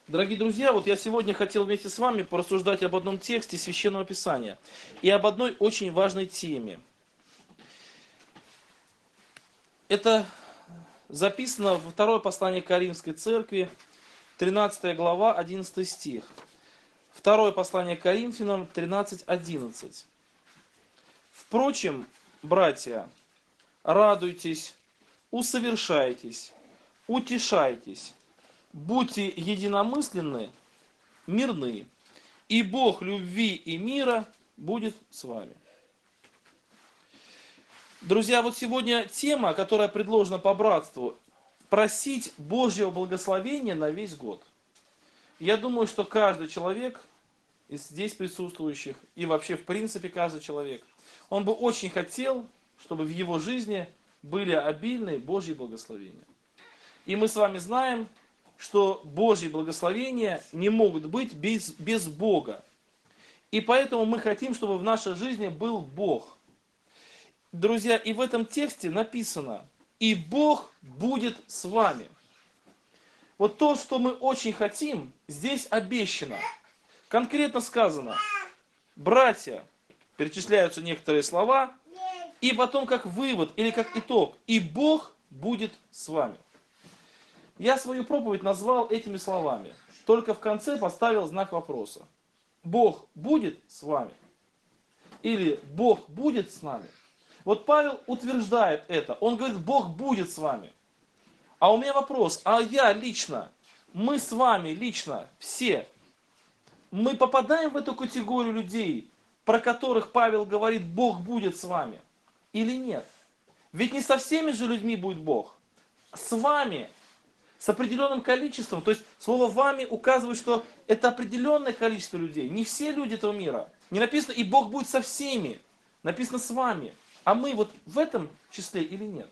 Дорогие друзья, вот я сегодня хотел вместе с вами порассуждать об одном тексте Священного Писания и об одной очень важной теме. Это записано во второе послание к Коринфской церкви, 13 глава, 11 стих. Второе послание к Коринфянам, 13:11. Впрочем, братья, радуйтесь, усовершайтесь, утешайтесь, будьте единомысленны, мирны, и Бог любви и мира будет с вами. Друзья, вот сегодня тема, которая предложена по братству, просить Божьего благословения на весь год. Я думаю, что каждый человек из здесь присутствующих, и вообще в принципе каждый человек, он бы очень хотел, чтобы в его жизни были обильные Божьи благословения. И мы с вами знаем, что Божьи благословения не могут быть без Бога. И поэтому мы хотим, чтобы в нашей жизни был Бог. Друзья, и в этом тексте написано: «И Бог будет с вами». Вот то, что мы очень хотим, здесь обещано. Конкретно сказано: братья, перечисляются некоторые слова, и потом как вывод или как итог: «И Бог будет с вами». Я свою проповедь назвал этими словами, только в конце поставил знак вопроса. Бог будет с вами? Или Бог будет с нами? Вот Павел утверждает это. Он говорит, Бог будет с вами. А у меня вопрос, а я лично, мы с вами лично, все, мы попадаем в эту категорию людей, про которых Павел говорит, Бог будет с вами? Или нет? Ведь не со всеми же людьми будет Бог. С вами, с определенным количеством. То есть слово «вами» указывает, что это определенное количество людей. Не все люди этого мира. Не написано «и Бог будет со всеми». Написано «с вами». А мы вот в этом числе или нет?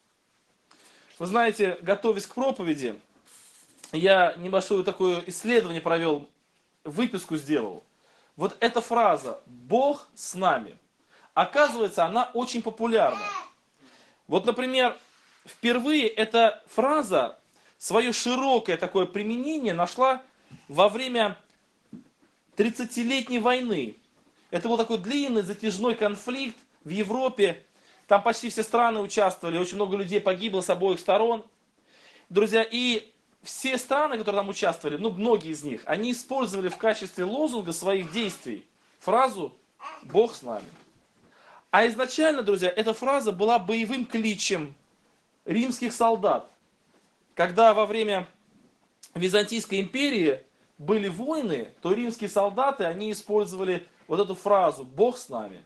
Вы знаете, готовясь к проповеди, я небольшое такое исследование провел, выписку сделал. Вот эта фраза «Бог с нами», оказывается, она очень популярна. Вот, например, впервые эта фраза свое широкое такое применение нашла во время 30-летней войны. Это был такой длинный затяжной конфликт в Европе. Там почти все страны участвовали, очень много людей погибло с обоих сторон. Друзья, и все страны, которые там участвовали, ну многие из них, они использовали в качестве лозунга своих действий фразу «Бог с нами». А изначально, друзья, эта фраза была боевым кличем римских солдат. Когда во время Византийской империи были войны, то римские солдаты, они использовали вот эту фразу «Бог с нами».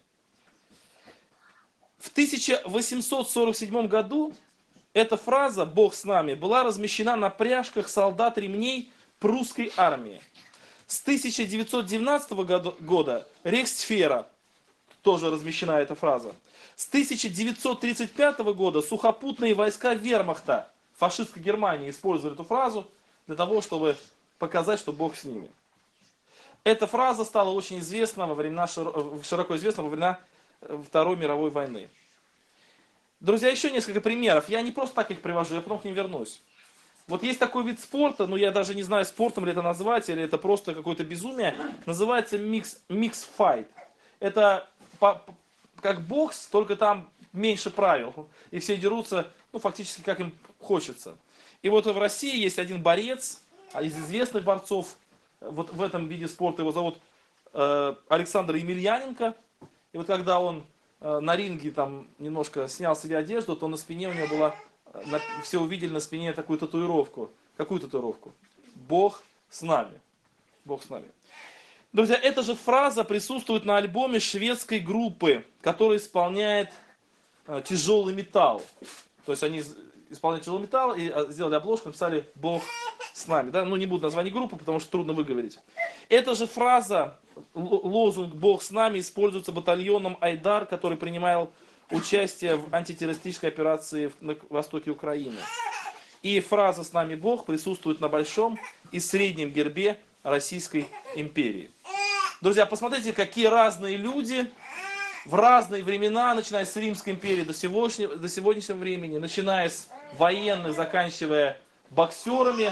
В 1847 году эта фраза «Бог с нами» была размещена на пряжках солдат ремней прусской армии. С 1919 года Рейхсфера тоже размещена эта фраза. С 1935 года сухопутные войска вермахта фашистской Германии использовали эту фразу для того, чтобы показать, что Бог с ними. Эта фраза стала очень известна во времена, широко известна во времена Второй мировой войны. Друзья, еще несколько примеров. Я не просто так их привожу, я потом к ним вернусь. Вот есть такой вид спорта, ну я даже не знаю, спортом ли это назвать, или это просто какое-то безумие, называется микс-файт. Это как бокс, только там меньше правил. И все дерутся, ну, фактически, как им хочется. И вот в России есть один борец, из известных борцов, вот в этом виде спорта, его зовут Александр Емельяненко. И вот когда он на ринге там немножко снял себе одежду, то на спине у него была, все увидели на спине такую татуировку. Какую татуировку? Бог с нами. Бог с нами. Друзья, эта же фраза присутствует на альбоме шведской группы, которая исполняет тяжелый металл. То есть они исполняют тяжелый металл и сделали обложку, написали «Бог с нами». Да? Ну, не буду название группы, потому что трудно выговорить. Эта же фраза, лозунг «Бог с нами» используется батальоном «Айдар», который принимал участие в антитеррористической операции на востоке Украины. И фраза «С нами Бог» присутствует на большом и среднем гербе Российской империи. Друзья, посмотрите, какие разные люди в разные времена, начиная с Римской империи до сегодняшнего времени, начиная с военных, заканчивая боксерами,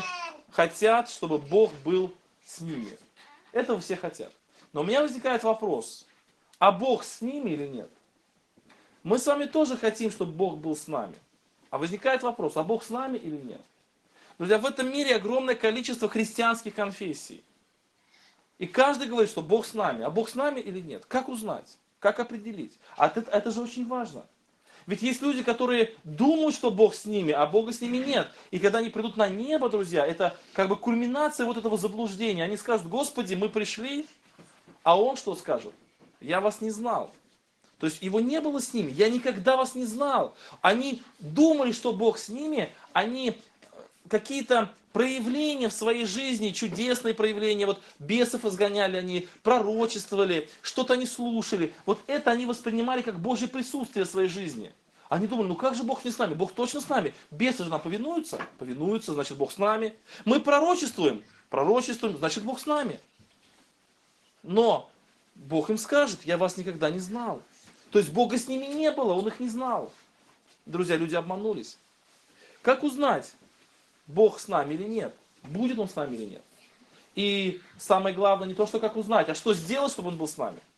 хотят, чтобы Бог был с ними. Этого все хотят. Но у меня возникает вопрос, а Бог с ними или нет? Мы с вами тоже хотим, чтобы Бог был с нами. А возникает вопрос, а Бог с нами или нет? Друзья, в этом мире огромное количество христианских конфессий. И каждый говорит, что Бог с нами. А Бог с нами или нет? Как узнать? Как определить? Это же очень важно. Ведь есть люди, которые думают, что Бог с ними, а Бога с ними нет. И когда они придут на небо, друзья, это как бы кульминация вот этого заблуждения. Они скажут, Господи, мы пришли, а Он что скажет? Я вас не знал. То есть его не было с ними. Я никогда вас не знал. Они думали, что Бог с ними. Они какие-то проявления в своей жизни, чудесные проявления, вот бесов изгоняли они, пророчествовали, что-то они слушали. Вот это они воспринимали как Божье присутствие в своей жизни. Они думали, ну как же Бог не с нами? Бог точно с нами. Бесы же нам повинуются? Повинуются, значит Бог с нами. Мы пророчествуем? Пророчествуем, значит Бог с нами. Но Бог им скажет, я вас никогда не знал. То есть Бога с ними не было, Он их не знал. Друзья, люди обманулись. Как узнать, Бог с нами или нет? Будет Он с нами или нет? И самое главное не то, что как узнать, а что сделать, чтобы Он был с нами.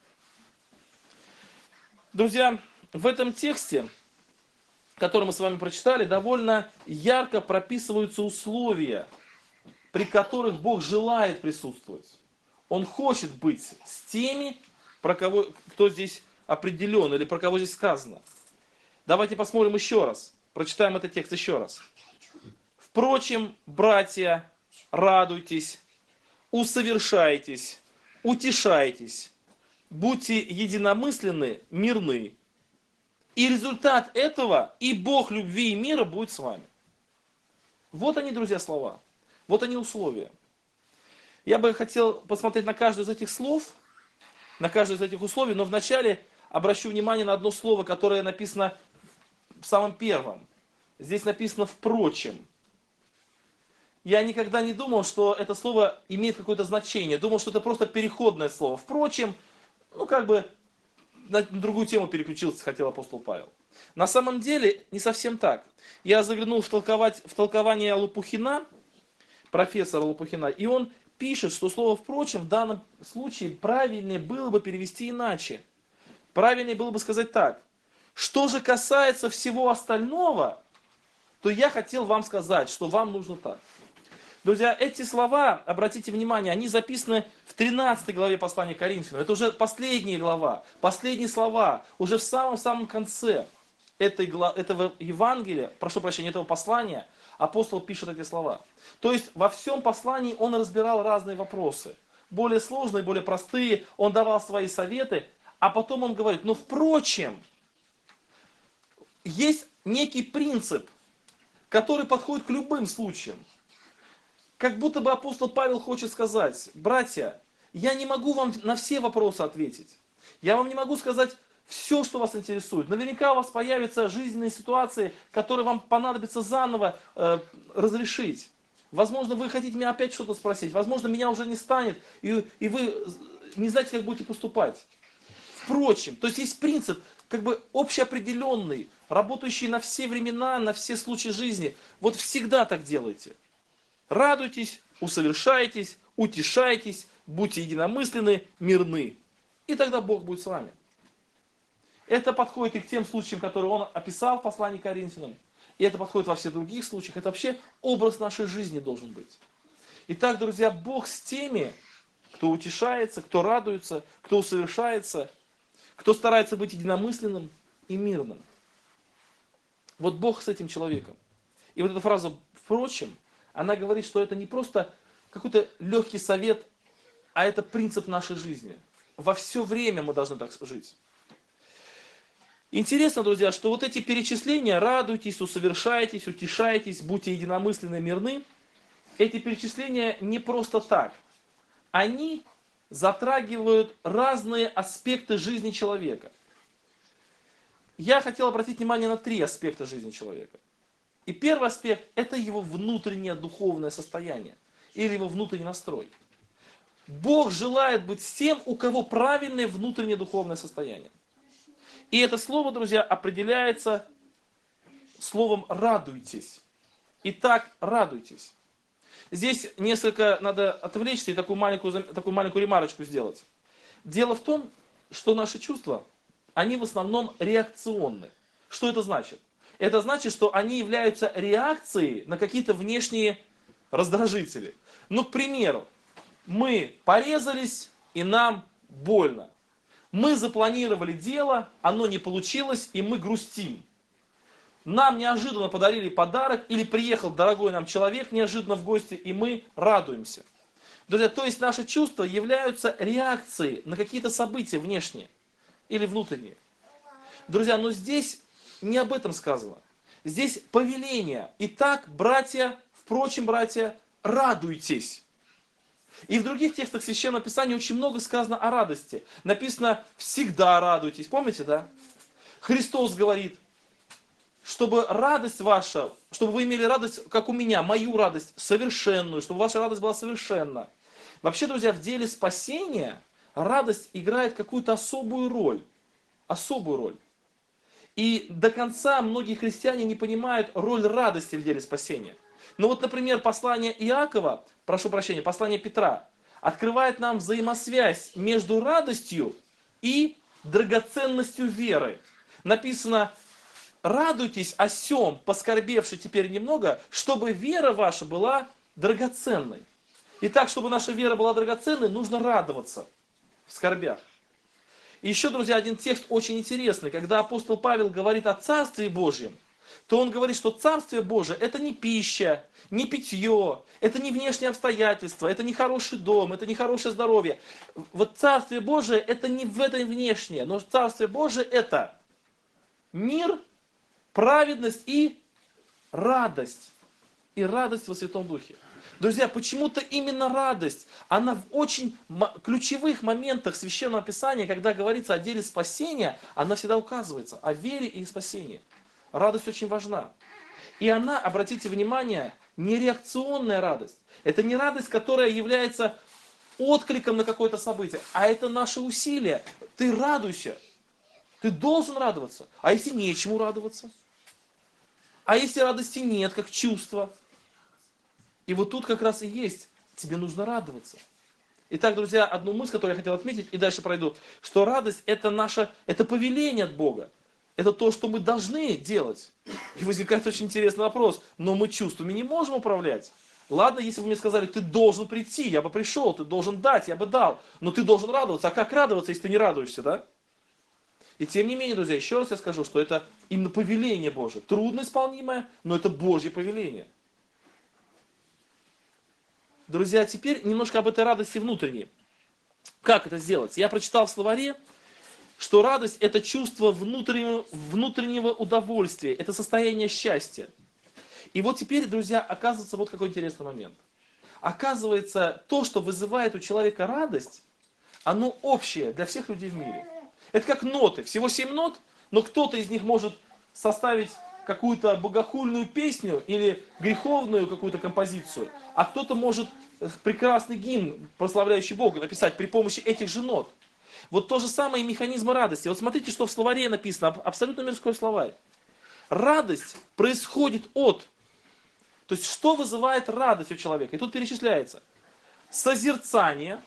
Друзья, в этом тексте, который мы с вами прочитали, довольно ярко прописываются условия, при которых Бог желает присутствовать. Он хочет быть с теми, про кого, кто здесь определен или про кого здесь сказано. Давайте посмотрим еще раз. Прочитаем этот текст еще раз. Впрочем, братья, радуйтесь, усовершайтесь, утешайтесь, будьте единомысленны, мирны. И результат этого, и Бог любви и мира будет с вами. Вот они, друзья, слова. Вот они условия. Я бы хотел посмотреть на каждое из этих слов, на каждое из этих условий, но вначале обращу внимание на одно слово, которое написано в самом первом. Здесь написано «впрочем». Я никогда не думал, что это слово имеет какое-то значение. Думал, что это просто переходное слово. Впрочем, как бы на другую тему переключился, хотел апостол Павел. На самом деле, не совсем так. Я заглянул в толкование Лопухина, профессора Лопухина, и он пишет, что слово «впрочем» в данном случае правильнее было бы перевести иначе. Правильнее было бы сказать так. Что же касается всего остального, то я хотел вам сказать, что вам нужно так. Друзья, эти слова, обратите внимание, они записаны в 13 главе послания к Коринфянам. Это уже последняя глава, последние слова, уже в самом-самом конце этого Евангелия, прошу прощения, этого послания, апостол пишет эти слова. То есть во всем послании он разбирал разные вопросы. Более сложные, более простые, он давал свои советы, а потом он говорит, впрочем, есть некий принцип, который подходит к любым случаям. Как будто бы апостол Павел хочет сказать, братья, я не могу вам на все вопросы ответить. Я вам не могу сказать все, что вас интересует. Наверняка у вас появятся жизненные ситуации, которые вам понадобится заново разрешить. Возможно, вы хотите меня опять что-то спросить. Возможно, меня уже не станет, и вы не знаете, как будете поступать. Впрочем, то есть есть принцип, как бы общеопределенный, работающий на все времена, на все случаи жизни. Вот всегда так делайте. Радуйтесь, усовершайтесь, утешайтесь, будьте единомысленны, мирны. И тогда Бог будет с вами. Это подходит и к тем случаям, которые он описал в послании к Коринфянам. И это подходит во всех других случаях. Это вообще образ нашей жизни должен быть. Итак, друзья, Бог с теми, кто утешается, кто радуется, кто усовершается, кто старается быть единомысленным и мирным. Вот Бог с этим человеком. И вот эта фраза «впрочем», она говорит, что это не просто какой-то легкий совет, а это принцип нашей жизни. Во все время мы должны так жить. Интересно, друзья, что вот эти перечисления «радуйтесь, усовершайтесь, утешайтесь, будьте единомысленны, мирны», эти перечисления не просто так. Они затрагивают разные аспекты жизни человека. Я хотел обратить внимание на 3 аспекта жизни человека. И первый аспект – это его внутреннее духовное состояние или его внутренний настрой. Бог желает быть с тем, у кого правильное внутреннее духовное состояние. И это слово, друзья, определяется словом «радуйтесь». Итак, радуйтесь. Здесь несколько надо отвлечься и такую маленькую ремарочку сделать. Дело в том, что наши чувства, они в основном реакционны. Что это значит? Это значит, что они являются реакцией на какие-то внешние раздражители. Ну, к примеру, мы порезались, и нам больно. Мы запланировали дело, оно не получилось, и мы грустим. Нам неожиданно подарили подарок, или приехал дорогой нам человек неожиданно в гости, и мы радуемся. Друзья, то есть наши чувства являются реакцией на какие-то события внешние или внутренние. Друзья, но здесь не об этом сказано. Здесь повеление. Итак, братья, впрочем, братья, радуйтесь. И в других текстах Священного Писания очень много сказано о радости. Написано «всегда радуйтесь». Помните, да? Христос говорит, чтобы радость ваша, чтобы вы имели радость, как у меня, мою радость совершенную, чтобы ваша радость была совершенна. Вообще, друзья, в деле спасения радость играет какую-то особую роль. Особую роль. И до конца многие христиане не понимают роль радости в деле спасения. Ну вот, например, послание Иакова, прошу прощения, послание Петра, открывает нам взаимосвязь между радостью и драгоценностью веры. Написано, радуйтесь о сем, поскорбевши теперь немного, чтобы вера ваша была драгоценной. Итак, чтобы наша вера была драгоценной, нужно радоваться в скорбях. И еще, друзья, один текст очень интересный. Когда апостол Павел говорит о Царстве Божьем, то он говорит, что Царствие Божие – это не пища, не питье, это не внешние обстоятельства, это не хороший дом, это не хорошее здоровье. Вот Царствие Божие – это не в этом внешнее, но Царствие Божие – это мир, праведность и радость. И радость во Святом Духе. Друзья, почему-то именно радость, она в очень ключевых моментах Священного Писания, когда говорится о деле спасения, она всегда указывается о вере и спасении. Радость очень важна. И она, обратите внимание, не реакционная радость. Это не радость, которая является откликом на какое-то событие, а это наше усилие. Ты радуйся. Ты должен радоваться. А если нечему радоваться? А если радости нет, как чувство? И вот тут как раз и есть. Тебе нужно радоваться. Итак, друзья, одну мысль, которую я хотел отметить, и дальше пройду, что радость это повеление от Бога. Это то, что мы должны делать. И возникает очень интересный вопрос. Но мы чувствами не можем управлять. Ладно, если бы мне сказали, ты должен прийти, я бы пришел, ты должен дать, я бы дал. Но ты должен радоваться. А как радоваться, если ты не радуешься, да? И тем не менее, друзья, еще раз я скажу, что это именно повеление Божие. Трудно исполнимое, но это Божье повеление. Друзья, теперь немножко об этой радости внутренней. Как это сделать? Я прочитал в словаре, что радость – это чувство внутреннего удовольствия, это состояние счастья. И вот теперь, друзья, оказывается вот какой интересный момент. Оказывается, то, что вызывает у человека радость, оно общее для всех людей в мире. Это как ноты, всего 7 нот, но кто-то из них может составить какую-то богохульную песню или греховную какую-то композицию, а кто-то может прекрасный гимн, прославляющий Бога, написать при помощи этих же нот. Вот то же самое и механизм радости. Вот смотрите, что в словаре написано, абсолютно мирской словарь. Радость происходит от, то есть что вызывает радость у человека? И тут перечисляется созерцание,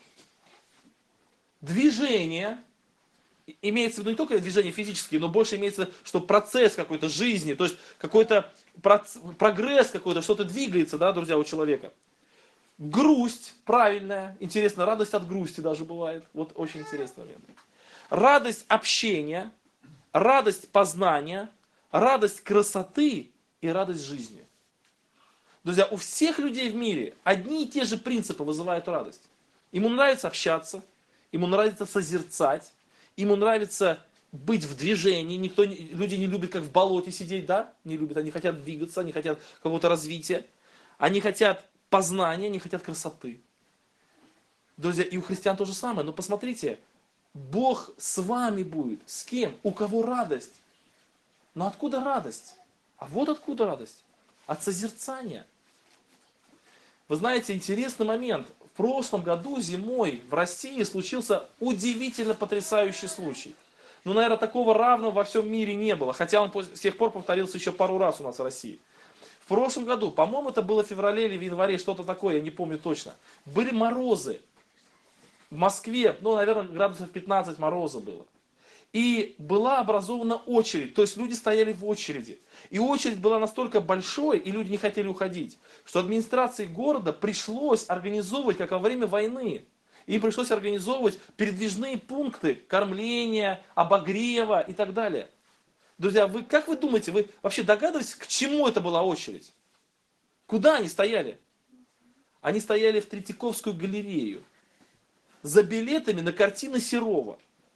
движение, имеется в виду не только движения физические, но больше имеется в виду, что процесс какой-то жизни, то есть какой-то прогресс какой-то, что-то двигается, да, друзья, у человека. Грусть правильная, интересно, радость от грусти даже бывает, вот очень интересный момент. Радость общения, радость познания, радость красоты и радость жизни. Друзья, у всех людей в мире одни и те же принципы вызывают радость. Ему нравится общаться, ему нравится созерцать, ему нравится быть в движении. Люди не любят как в болоте сидеть, да? Не любят, они хотят двигаться, они хотят какого-то развития. Они хотят познания, они хотят красоты. Друзья, и у христиан то же самое. Но посмотрите, Бог с вами будет. С кем? У кого радость? Но откуда радость? А вот откуда радость. От созерцания. Вы знаете, интересный момент. В прошлом году зимой в России случился удивительно потрясающий случай. Ну, наверное, такого равного во всем мире не было. Хотя он с тех пор повторился еще пару раз у нас в России. В прошлом году, по-моему, это было в феврале или в январе, что-то такое, я не помню точно. Были морозы. В Москве, ну, наверное, градусов 15 мороза было. И была образована очередь, то есть люди стояли в очереди. И очередь была настолько большой, и люди не хотели уходить, что администрации города пришлось организовывать, как во время войны, им пришлось организовывать передвижные пункты кормления, обогрева и так далее. Друзья, как вы думаете, вы вообще догадываетесь, к чему это была очередь? Куда они стояли? Они стояли в Третьяковскую галерею за билетами на картины Серова.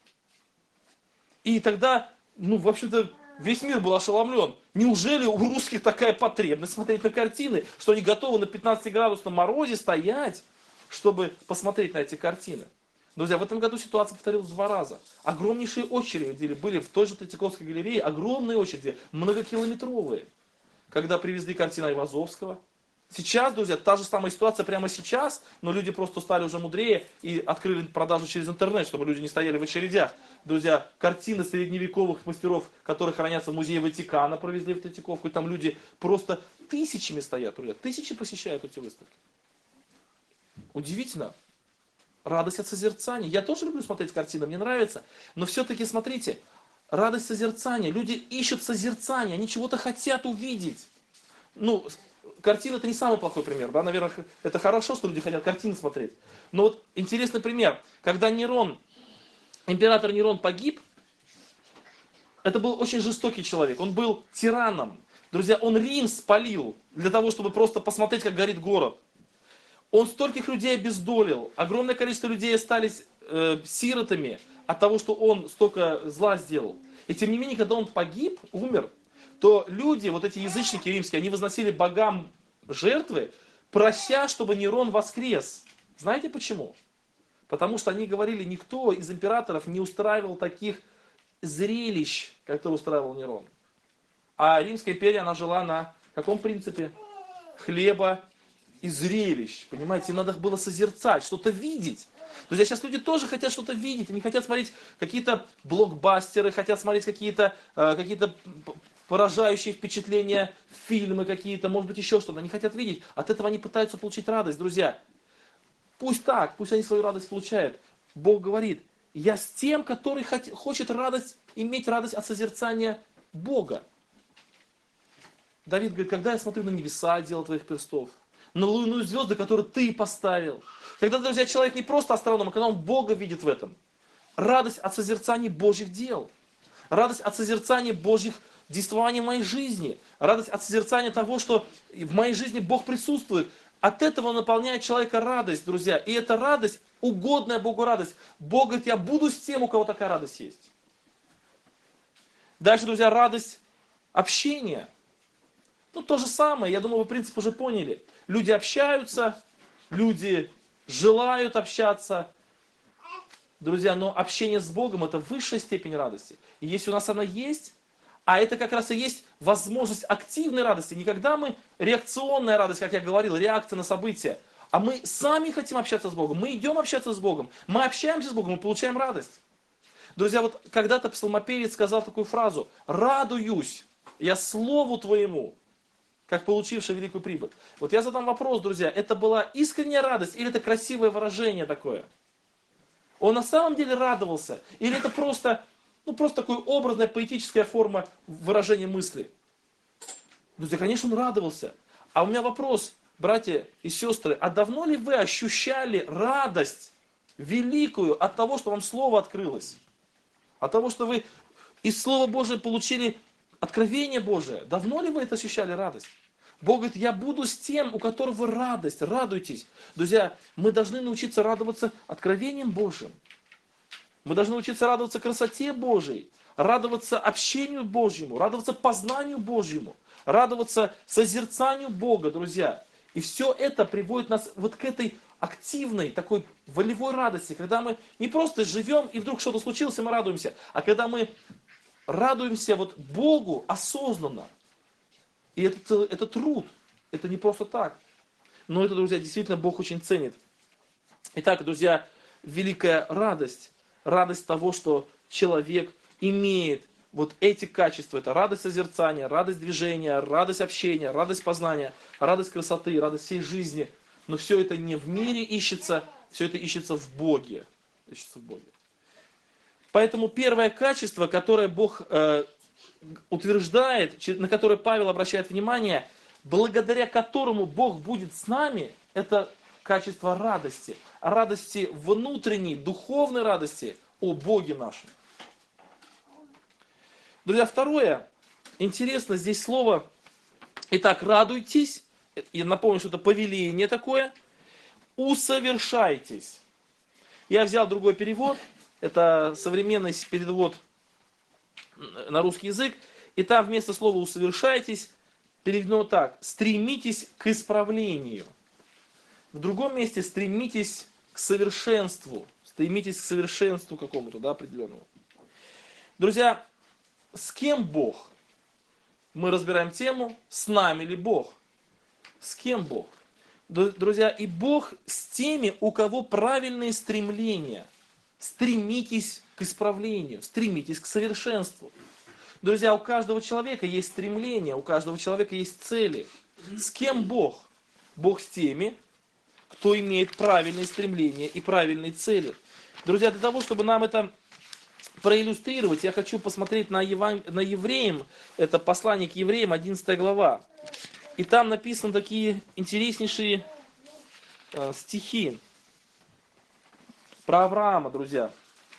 И тогда, ну, в общем-то, весь мир был ошеломлен. Неужели у русских такая потребность смотреть на картины, что они готовы на 15-градусном морозе стоять, чтобы посмотреть на эти картины? Друзья, в этом году ситуация повторилась в 2 раза. Огромнейшие очереди были в той же Третьяковской галерее, огромные очереди, многокилометровые, когда привезли картины Айвазовского. Сейчас, друзья, та же самая ситуация прямо сейчас, но люди просто стали уже мудрее и открыли продажу через интернет, чтобы люди не стояли в очередях. Друзья, картины средневековых мастеров, которые хранятся в музее Ватикана, провезли в Третьяковку, и там люди просто тысячами стоят, друзья, тысячи посещают эти выставки. Удивительно. Радость от созерцания. Я тоже люблю смотреть картины, мне нравится, но все-таки смотрите, радость созерцания. Люди ищут созерцания, они чего-то хотят увидеть. Ну, картина это не самый плохой пример, да, наверное, это хорошо, что люди хотят картины смотреть. Но вот интересный пример, когда император Нерон погиб, это был очень жестокий человек, он был тираном. Друзья, он Рим спалил для того, чтобы просто посмотреть, как горит город. Он стольких людей обездолил, огромное количество людей остались сиротами от того, что он столько зла сделал. И тем не менее, когда он погиб, умер, то люди, вот эти язычники римские, они возносили богам жертвы, прося, чтобы Нерон воскрес. Знаете почему? Потому что они говорили, никто из императоров не устраивал таких зрелищ, как это устраивал Нерон. А Римская империя, она жила на каком принципе? Хлеба и зрелищ. Понимаете, им надо было созерцать, что-то видеть. Друзья, сейчас люди тоже хотят что-то видеть, они хотят смотреть какие-то блокбастеры, хотят смотреть какие-то поражающие впечатления, фильмы какие-то, может быть еще что-то. Они хотят видеть, от этого они пытаются получить радость, друзья. Пусть так, пусть они свою радость получают. Бог говорит, я с тем, который хочет радость, иметь радость от созерцания Бога. Давид говорит, когда я смотрю на небеса, дело твоих перстов, на луну и звезды, которые ты поставил. Когда, друзья, человек не просто астроном, а когда он Бога видит в этом. Радость от созерцания Божьих дел. Радость от созерцания Божьих действований в моей жизни. Радость от созерцания того, что в моей жизни Бог присутствует. От этого наполняет человека радость, друзья. И эта радость, угодная Богу радость. Бог говорит, я буду с тем, у кого такая радость есть. Дальше, друзья, радость общения. Ну, то же самое, я думаю, вы принцип уже поняли. Люди общаются, люди желают общаться. Друзья, но общение с Богом это высшая степень радости. И если у нас она есть, а это как раз и есть возможность активной радости. Не когда мы реакционная радость, как я говорил, реакция на события, а мы сами хотим общаться с Богом. Мы идем общаться с Богом, мы общаемся с Богом, мы получаем радость. Друзья, вот когда-то псалмопевец сказал такую фразу: «Радуюсь я слову Твоему, как получивший великую прибыль». Вот я задам вопрос, друзья, это была искренняя радость или это красивое выражение такое? Он на самом деле радовался? Или это просто такая образная поэтическая форма выражения мысли? Друзья, конечно, он радовался. А у меня вопрос, братья и сестры, а давно ли вы ощущали радость великую от того, что вам Слово открылось? От того, что вы из Слова Божия получили откровение Божие? Давно ли вы это ощущали радость? Бог говорит, я буду с тем, у которого радость, радуйтесь. Друзья, мы должны научиться радоваться откровением Божьим. Мы должны научиться радоваться красоте Божьей, радоваться общению Божьему, радоваться познанию Божьему, радоваться созерцанию Бога, друзья. И все это приводит нас вот к этой активной, такой волевой радости, когда мы не просто живем и вдруг что-то случилось, и мы радуемся, а когда мы радуемся вот Богу осознанно. И это труд, это не просто так. Но это, друзья, действительно Бог очень ценит. Итак, друзья, великая радость. Радость того, что человек имеет вот эти качества, это радость созерцания, радость движения, радость общения, радость познания, радость красоты, радость всей жизни. Но все это не в мире ищется, все это ищется в Боге. Ищется в Боге. Поэтому первое качество, которое Бог утверждает, на которое Павел обращает внимание, благодаря которому Бог будет с нами, это качество радости. Радости внутренней, духовной радости о Боге нашем. Друзья, второе, интересно здесь слово, итак, радуйтесь, и напомню, что это повеление такое, усовершайтесь. Я взял другой перевод, это современный перевод на русский язык, и там вместо слова усовершайтесь переведено так, стремитесь к исправлению. В другом месте стремитесь к совершенству какому-то, да, определенному. Друзья, с кем Бог? Мы разбираем тему, с нами ли Бог? С кем Бог? Друзья, и Бог с теми, у кого правильные стремления. Стремитесь к исправлению, стремитесь к совершенству. Друзья, у каждого человека есть стремления, у каждого человека есть цели. С кем Бог? Бог с теми, кто имеет правильные стремления и правильные цели. Друзья, для того, чтобы нам это проиллюстрировать, я хочу посмотреть на Евреям, это послание к Евреям, 11 глава. И там написаны такие интереснейшие стихи про Авраама, друзья.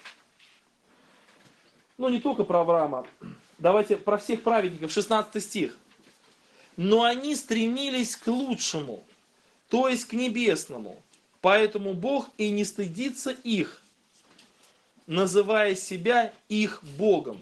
Ну, не только про Авраама. Давайте про всех праведников, 16 стих. «Но они стремились к лучшему, то есть к небесному, поэтому Бог и не стыдится их, называя себя их Богом».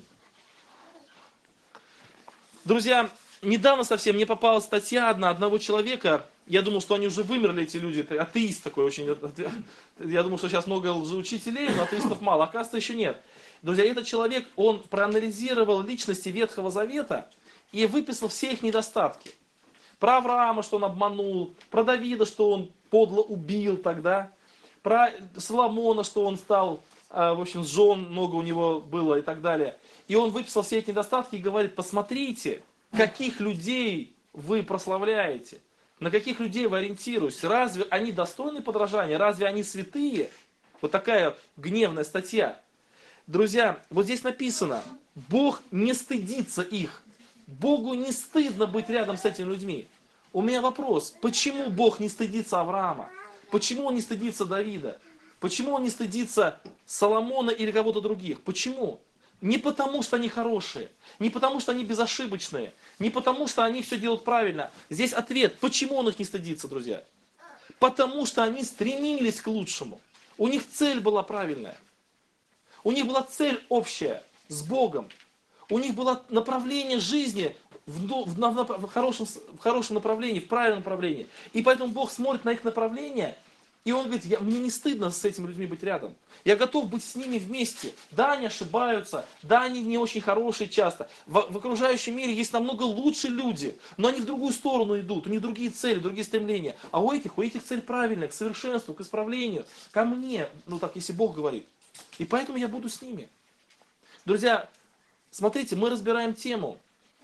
Друзья, недавно совсем мне попалась статья одного человека, я думал, что они уже вымерли, эти люди, это атеист такой очень, я думал, что сейчас много лжеучителей, но атеистов мало, оказывается, еще нет. Друзья, этот человек, он проанализировал личности Ветхого Завета и выписал все их недостатки. Про Авраама, что он обманул, про Давида, что он подло убил тогда, про Соломона, что он стал, в общем, жен много у него было и так далее. И он выписал все эти недостатки и говорит, посмотрите, каких людей вы прославляете, на каких людей вы ориентируетесь, разве они достойны подражания, разве они святые? Вот такая гневная статья. Друзья, вот здесь написано, Бог не стыдится их. Богу не стыдно быть рядом с этими людьми. У меня вопрос, почему Бог не стыдится Авраама? Почему Он не стыдится Давида? Почему Он не стыдится Соломона или кого-то других? Почему? Не потому, что они хорошие, не потому, что они безошибочные, не потому, что они все делают правильно. Здесь ответ, почему Он их не стыдится, друзья? Потому что они стремились к лучшему. У них цель была правильная. У них была цель общая с Богом. У них было направление жизни в хорошем направлении, в правильном направлении. И поэтому Бог смотрит на их направление, и Он говорит, мне не стыдно с этими людьми быть рядом. Я готов быть с ними вместе. Да, они ошибаются, да, они не очень хорошие часто. В окружающем мире есть намного лучше люди, но они в другую сторону идут, у них другие цели, другие стремления. А у этих цель правильная, к совершенству, к исправлению, ко мне, ну так, если Бог говорит. И поэтому я буду с ними. Друзья, смотрите, мы разбираем тему,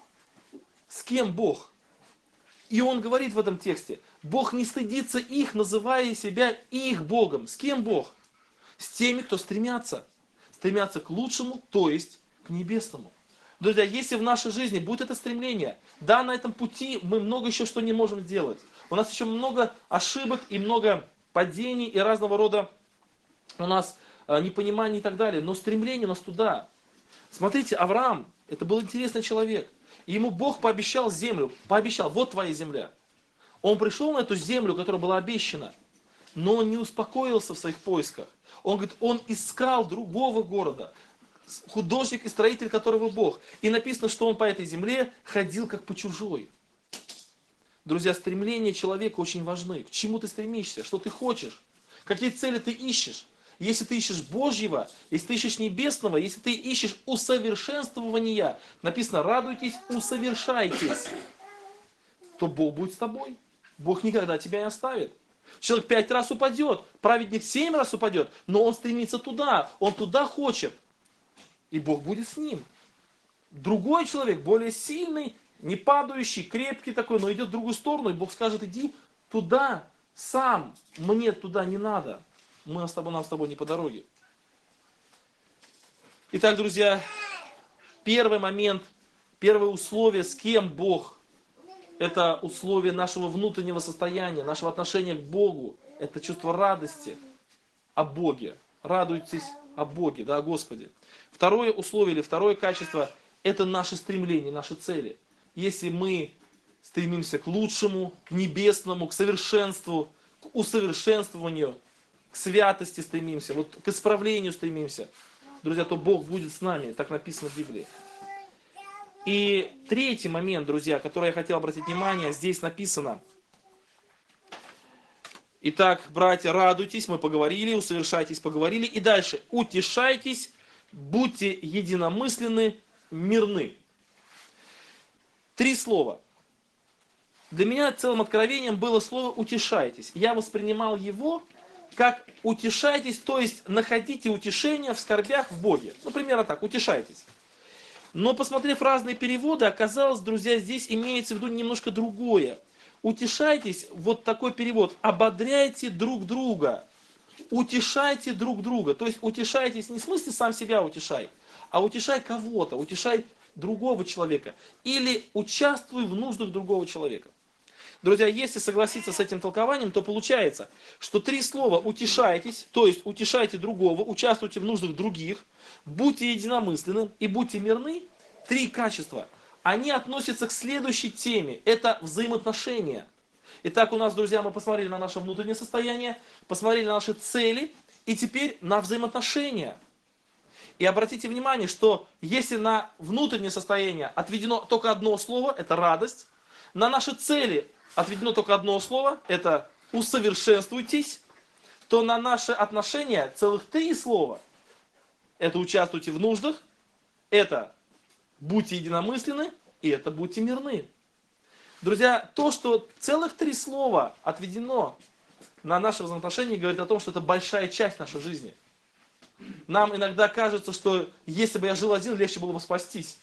с кем Бог. И Он говорит в этом тексте, Бог не стыдится их, называя себя их Богом. С кем Бог? С теми, кто стремятся к лучшему, то есть к небесному. Друзья, если в нашей жизни будет это стремление, да, на этом пути мы много еще что не можем сделать. У нас еще много ошибок и много падений и разного рода у нас непонимание и так далее. Но стремление у нас туда. Смотрите, Авраам, это был интересный человек. И ему Бог пообещал землю. Пообещал, вот твоя земля. Он пришел на эту землю, которая была обещана. Но он не успокоился в своих поисках. Он говорит, он искал другого города. Художник и строитель, которого Бог. И написано, что он по этой земле ходил как по чужой. Друзья, стремления человека очень важны. К чему ты стремишься? Что ты хочешь? Какие цели ты ищешь? Если ты ищешь Божьего, если ты ищешь небесного, если ты ищешь усовершенствования, написано, радуйтесь, усовершайтесь, то Бог будет с тобой. Бог никогда тебя не оставит. Человек 5 раз упадет, праведник 7 раз упадет, но он стремится туда, он туда хочет. И Бог будет с ним. другой человек, более сильный, не падающий, крепкий такой, но идет в другую сторону, и Бог скажет, иди туда сам, мне туда не надо, нам с тобой не по дороге. Итак, друзья, первый момент, первое условие, с кем Бог, это условие нашего внутреннего состояния, нашего отношения к Богу, это чувство радости о Боге. Радуйтесь о Боге, да, о Господе. Второе условие или второе качество, это наши стремления, наши цели. Если мы стремимся к лучшему, к небесному, к совершенству, к усовершенствованию, к святости стремимся, вот к исправлению стремимся, друзья, то Бог будет с нами, так написано в Библии. И третий момент, друзья, который я хотел обратить внимание, здесь написано. Итак, братья, радуйтесь, мы поговорили, усовершайтесь, поговорили. И дальше, утешайтесь, будьте единомысленны, мирны. 3 слова. Для меня целым откровением было слово «утешайтесь». Я воспринимал его как «утешайтесь», то есть находите утешение в скорбях в Боге. Ну, примерно так, утешайтесь. Но посмотрев разные переводы, оказалось, друзья, здесь имеется в виду немножко другое. Утешайтесь, вот такой перевод, ободряйте друг друга, утешайте друг друга. То есть утешайтесь не в смысле сам себя утешай, а утешай кого-то, утешай другого человека. Или участвуй в нуждах другого человека. Друзья, если согласиться с этим толкованием, то получается, что 3 слова «утешайтесь», то есть утешайте другого, участвуйте в нуждах других, будьте единомысленны и будьте мирны, 3 качества, они относятся к следующей теме, это взаимоотношения. Итак, у нас, друзья, мы посмотрели на наше внутреннее состояние, посмотрели на наши цели, и теперь на взаимоотношения. И обратите внимание, что если на внутреннее состояние отведено только одно слово, это радость, на наши цели отведено только одно слово, это усовершенствуйтесь, то на наши отношения целых 3 слова. Это участвуйте в нуждах, это будьте единомысленны, и это будьте мирны. Друзья, то, что целых 3 слова отведено на наши взаимоотношения, говорит о том, что это большая часть нашей жизни. Нам иногда кажется, что если бы я жил один, легче было бы спастись.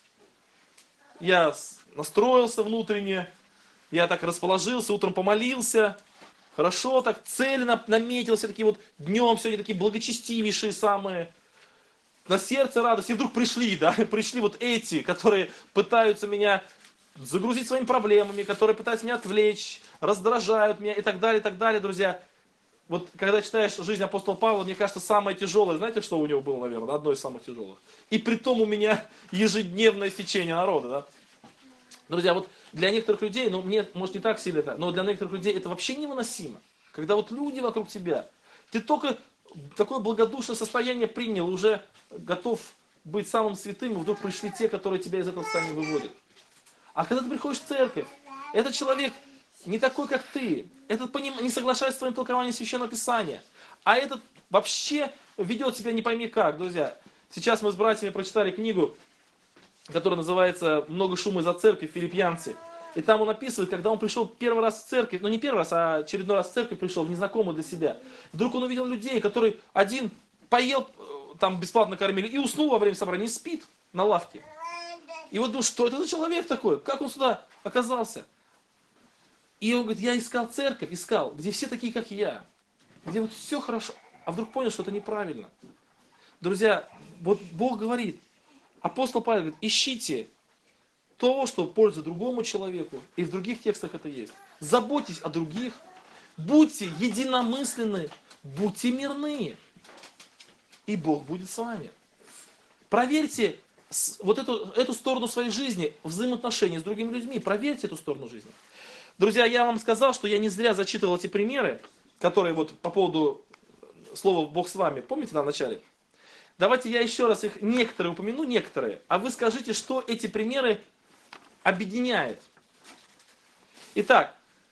Я настроился внутренне, я так расположился, утром помолился, хорошо, так цели наметился, такие вот днем сегодня такие благочестивейшие самые, на сердце радость, и вдруг пришли вот эти, которые пытаются меня загрузить своими проблемами, которые пытаются меня отвлечь, раздражают меня и так далее, друзья. Вот когда читаешь жизнь апостола Павла, мне кажется, самое тяжелое, знаете, что у него было, наверное, одно из самых тяжелых. И притом у меня ежедневное стечение народа, да. Друзья, вот для некоторых людей, ну мне, может, не так сильно это, но для некоторых людей это вообще невыносимо. Когда вот люди вокруг тебя, ты только такое благодушное состояние принял, уже готов быть самым святым, и вдруг пришли те, которые тебя из этого состояния выводят. А когда ты приходишь в церковь, этот человек не такой, как ты, этот не соглашается с твоим толкованием Священного Писания, а этот вообще ведет себя не пойми как, друзья. Сейчас мы с братьями прочитали книгу, которая называется «Много шума из-за церкви», филиппианцы. И там он описывает, когда он пришел первый раз в церковь, ну не первый раз, а очередной раз в церковь пришел, в незнакомую для себя. Вдруг он увидел людей, которые один поел, там бесплатно кормили, и уснул во время собрания, и спит на лавке. И вот, ну что это за человек такой? Как он сюда оказался? И он говорит, я искал церковь, где все такие, как я, где вот все хорошо. А вдруг понял, что это неправильно. Друзья, вот Бог говорит, апостол Павел говорит, ищите то, что пользует другому человеку. И в других текстах это есть. Заботьтесь о других, будьте единомысленны, будьте мирны. И Бог будет с вами. Проверьте вот эту сторону своей жизни, взаимоотношения с другими людьми. Проверьте эту сторону жизни. Друзья, я вам сказал, что я не зря зачитывал эти примеры, которые вот по поводу слова «Бог с вами». Помните на начале? Давайте я еще раз их некоторые упомяну, а вы скажите, что эти примеры объединяет. Итак,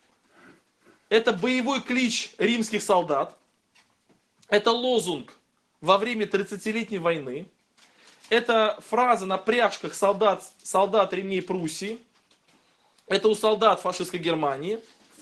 это боевой клич римских солдат, это лозунг во время 30-летней войны, это фраза на пряжках солдат ремней Пруссии, это у солдат фашистской Германии,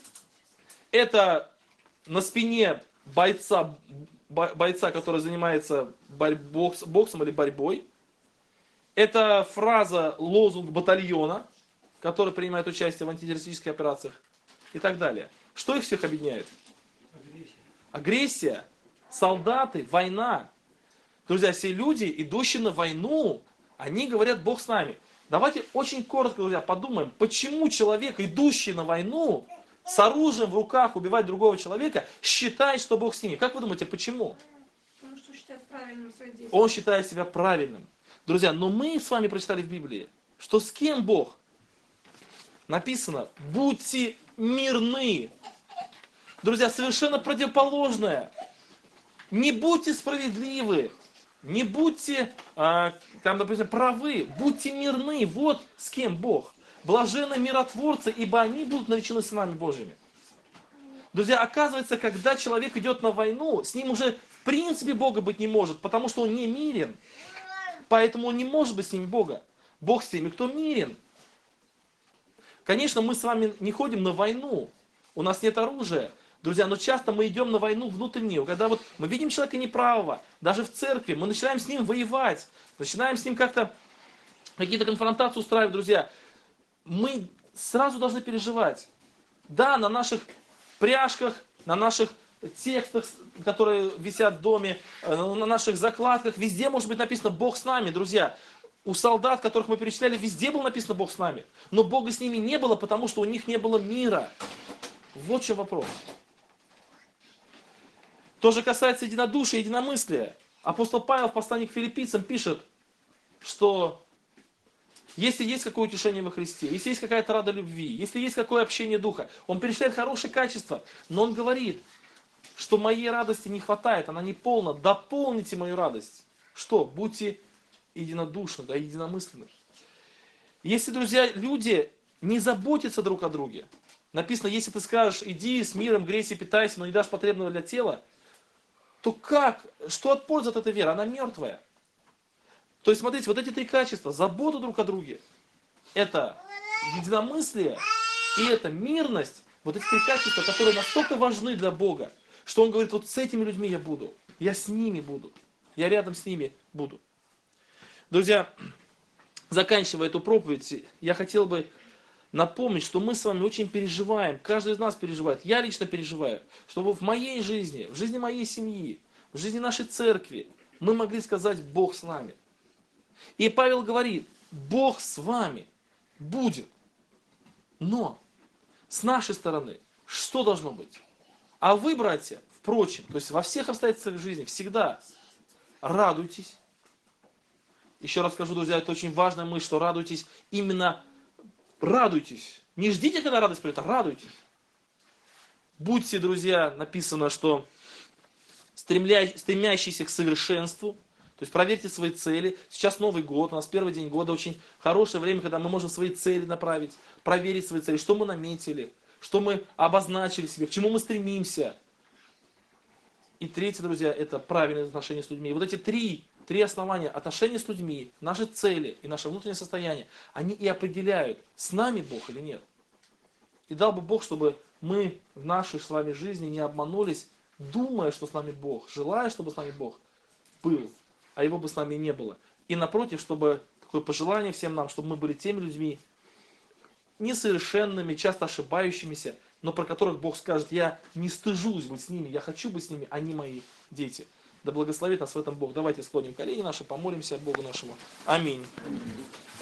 это на спине бойца, который занимается боксом или борьбой. Это фраза, лозунг батальона, который принимает участие в антитеррористических операциях и так далее. Что их всех объединяет? Агрессия, солдаты, война. Друзья, все люди, идущие на войну, они говорят, Бог с нами. Давайте очень коротко, друзья, подумаем, почему человек, идущий на войну, с оружием в руках убивать другого человека, считает, что Бог с ними. Как вы думаете, почему? Потому что считает правильным свои действия. Он считает себя правильным. Друзья, но мы с вами прочитали в Библии, что с кем Бог? Написано, будьте мирны. Друзья, совершенно противоположное. Не будьте справедливы, не будьте, там, например, правы, будьте мирны. Вот с кем Бог. Блаженны миротворцы, ибо они будут наречены сынами Божьими. Друзья, оказывается, когда человек идет на войну, с ним уже в принципе Бога быть не может, потому что он не мирен. Поэтому он не может быть с ними Бога. Бог с теми, кто мирен. Конечно, мы с вами не ходим на войну, у нас нет оружия. Друзья, но часто мы идем на войну внутреннюю, когда вот мы видим человека неправого, даже в церкви, мы начинаем с ним воевать, начинаем с ним как-то какие-то конфронтации устраивать, друзья. Мы сразу должны переживать. Да, на наших пряжках, на наших текстах, которые висят в доме, на наших закладках, везде может быть написано «Бог с нами», друзья. У солдат, которых мы перечисляли, везде было написано «Бог с нами». Но Бога с ними не было, потому что у них не было мира. Вот в чем вопрос. То же касается единодушия, единомыслия. Апостол Павел в послании к филиппийцам пишет, что если есть какое утешение во Христе, если есть какая-то рада любви, если есть какое общение духа, он перечисляет хорошие качества, но он говорит, что моей радости не хватает, она не полна, дополните мою радость. Что? Будьте единодушны, да, единомысленны. Если, друзья, люди не заботятся друг о друге, написано, если ты скажешь, иди с миром, грейся, питайся, но не дашь потребного для тела, то как? Что от пользы от этой веры? Она мертвая. То есть, смотрите, вот эти три качества, забота друг о друге, это единомыслие и это мирность, вот эти три качества, которые настолько важны для Бога, что Он говорит, вот с этими людьми я буду, я с ними буду, я рядом с ними буду. Друзья, заканчивая эту проповедь, я хотел бы напомнить, что мы с вами очень переживаем, каждый из нас переживает, я лично переживаю, чтобы в моей жизни, в жизни моей семьи, в жизни нашей церкви мы могли сказать «Бог с нами». И Павел говорит, Бог с вами будет, но с нашей стороны что должно быть? А вы, братья, впрочем, то есть во всех обстоятельствах жизни всегда радуйтесь. Еще раз скажу, друзья, это очень важная мысль, что радуйтесь именно радуйтесь. Не ждите, когда радость придет, а радуйтесь. Будьте, друзья, написано, что стремящиеся к совершенству, то есть проверьте свои цели. Сейчас Новый год, у нас первый день года, очень хорошее время, когда мы можем свои цели направить, проверить свои цели, что мы наметили, что мы обозначили себе, к чему мы стремимся. И третье, друзья, это правильное отношение с людьми. И вот эти три основания отношения с людьми, наши цели и наше внутреннее состояние, они и определяют, с нами Бог или нет. И дал бы Бог, чтобы мы в нашей с вами жизни не обманулись, думая, что с нами Бог, желая, чтобы с нами Бог был, а Его бы с нами не было. И напротив, чтобы такое пожелание всем нам, чтобы мы были теми людьми, несовершенными, часто ошибающимися, но про которых Бог скажет, я не стыжусь быть с ними, я хочу быть с ними, они мои дети. Да благословит нас в этом Бог. Давайте склоним колени наши, помолимся Богу нашему. Аминь.